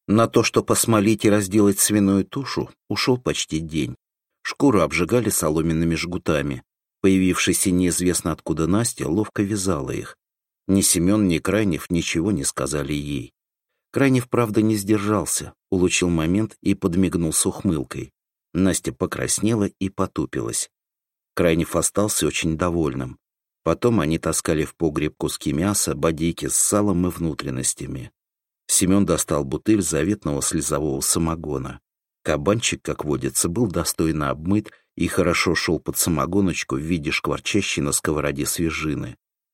На то, что посмолить и разделать свиную тушу, ушел почти день. Шкуру обжигали соломенными жгутами. Появившаяся неизвестно откуда Настя ловко вязала их. Ни Семен, ни Крайнев ничего не сказали ей. Крайнев, правда, не сдержался, улучил момент и подмигнул с ухмылкой. Настя покраснела и потупилась. Крайнев остался очень довольным. Потом они таскали в погреб куски мяса, бодейки с салом и внутренностями. Семен достал бутыль заветного слезового самогона. Кабанчик, как водится, был достойно обмыт и хорошо шел под самогоночку в виде шкварчащей на сковороде свежины.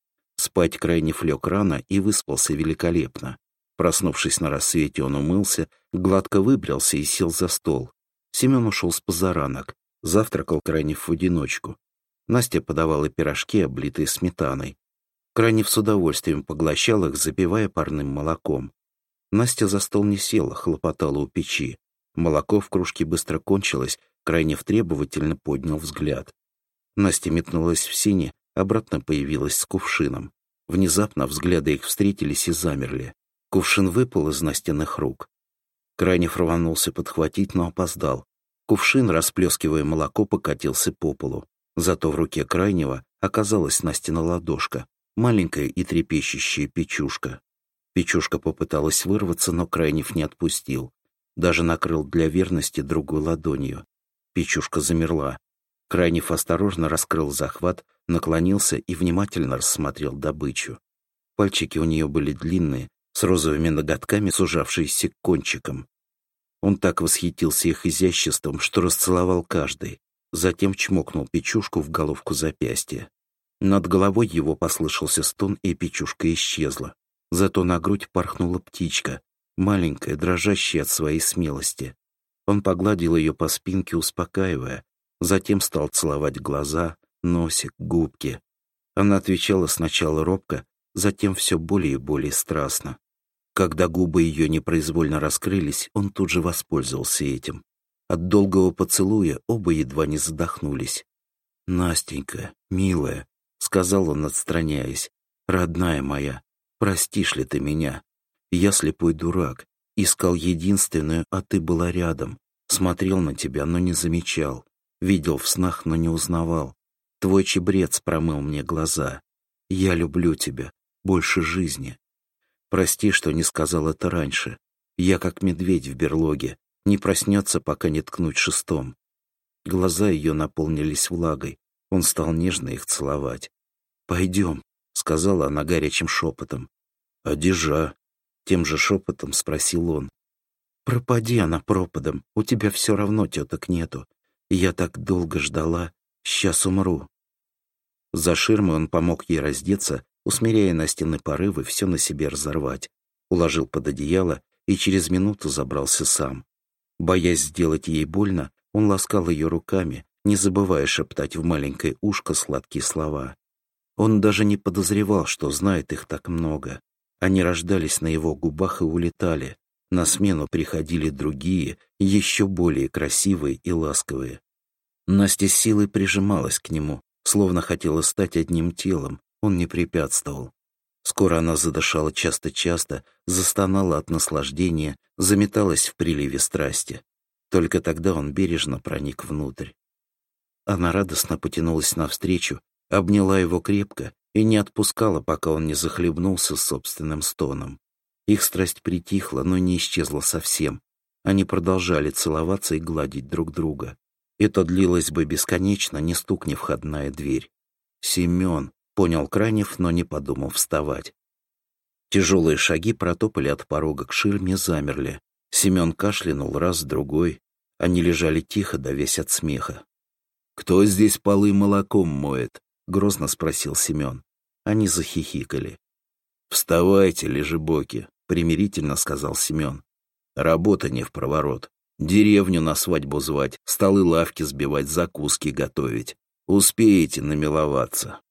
Спать Крайнев лег рано и выспался великолепно. Проснувшись на рассвете, он умылся, гладко выбрился и сел за стол. Семен ушел с позаранок. Завтракал Крайнев в одиночку. Настя подавала пирожки, облитые сметаной. Крайнев с удовольствием поглощал их, запивая парным молоком. Настя за стол не села, хлопотала у печи. Молоко в кружке быстро кончилось, Крайнев требовательно поднял взгляд. Настя метнулась в сени, обратно появилась с кувшином. Внезапно взгляды их встретились и замерли. Кувшин выпал из Настиных рук. Крайнев рванулся подхватить, но опоздал. Кувшин, расплескивая молоко, покатился по полу. Зато в руке Крайнего оказалась Настина ладошка, маленькая и трепещущая печушка. Печушка попыталась вырваться, но Крайнев не отпустил. Даже накрыл для верности другой ладонью. Печушка замерла. Крайнев осторожно раскрыл захват, наклонился и внимательно рассмотрел добычу. Пальчики у нее были длинные, с розовыми ноготками, сужавшиеся к кончикам. Он так восхитился их изяществом, что расцеловал каждый. Затем чмокнул печушку в головку запястья. Над головой его послышался стон, и печушка исчезла. Зато на грудь порхнула птичка, маленькая, дрожащая от своей смелости. Он погладил ее по спинке, успокаивая. Затем стал целовать глаза, носик, губки. Она отвечала сначала робко, затем все более и более страстно. Когда губы ее непроизвольно раскрылись, он тут же воспользовался этим. От долгого поцелуя оба едва не задохнулись. «Настенька, милая», — сказал он, отстраняясь, — «родная моя, простишь ли ты меня? Я слепой дурак, искал единственную, а ты была рядом, смотрел на тебя, но не замечал, видел в снах, но не узнавал. Твой чебрец промыл мне глаза. Я люблю тебя, больше жизни. Прости, что не сказал это раньше. Я как медведь в берлоге, не проснется, пока не ткнуть шестом». Глаза ее наполнились влагой, он стал нежно их целовать. «Пойдем», — сказала она горячим шепотом. «Одежа», — тем же шепотом спросил он. «Пропади она пропадом, у тебя все равно теток нету. Я так долго ждала, сейчас умру». За ширмой он помог ей раздеться, усмиряя Настины порывы все на себе разорвать. Уложил под одеяло и через минуту забрался сам. Боясь сделать ей больно, он ласкал ее руками, не забывая шептать в маленькое ушко сладкие слова. Он даже не подозревал, что знает их так много. Они рождались на его губах и улетали. На смену приходили другие, еще более красивые и ласковые. Настя с силой прижималась к нему, словно хотела стать одним телом, он не препятствовал. Скоро она задышала часто-часто, застонала от наслаждения, заметалась в приливе страсти. Только тогда он бережно проник внутрь. Она радостно потянулась навстречу, обняла его крепко и не отпускала, пока он не захлебнулся собственным стоном. Их страсть притихла, но не исчезла совсем. Они продолжали целоваться и гладить друг друга. Это длилось бы бесконечно, не стукнет входная дверь. «Семен», — понял Крайнев, но не подумал вставать. Тяжелые шаги протопали от порога к ширме, замерли. Семен кашлянул раз, другой. Они лежали тихо, давясь от смеха. «Кто здесь полы молоком моет?» — грозно спросил Семен. Они захихикали. «Вставайте, лежебоки», — примирительно сказал Семен. «Работа не впроворот. Деревню на свадьбу звать, столы-лавки сбивать, закуски готовить. Успеете намиловаться».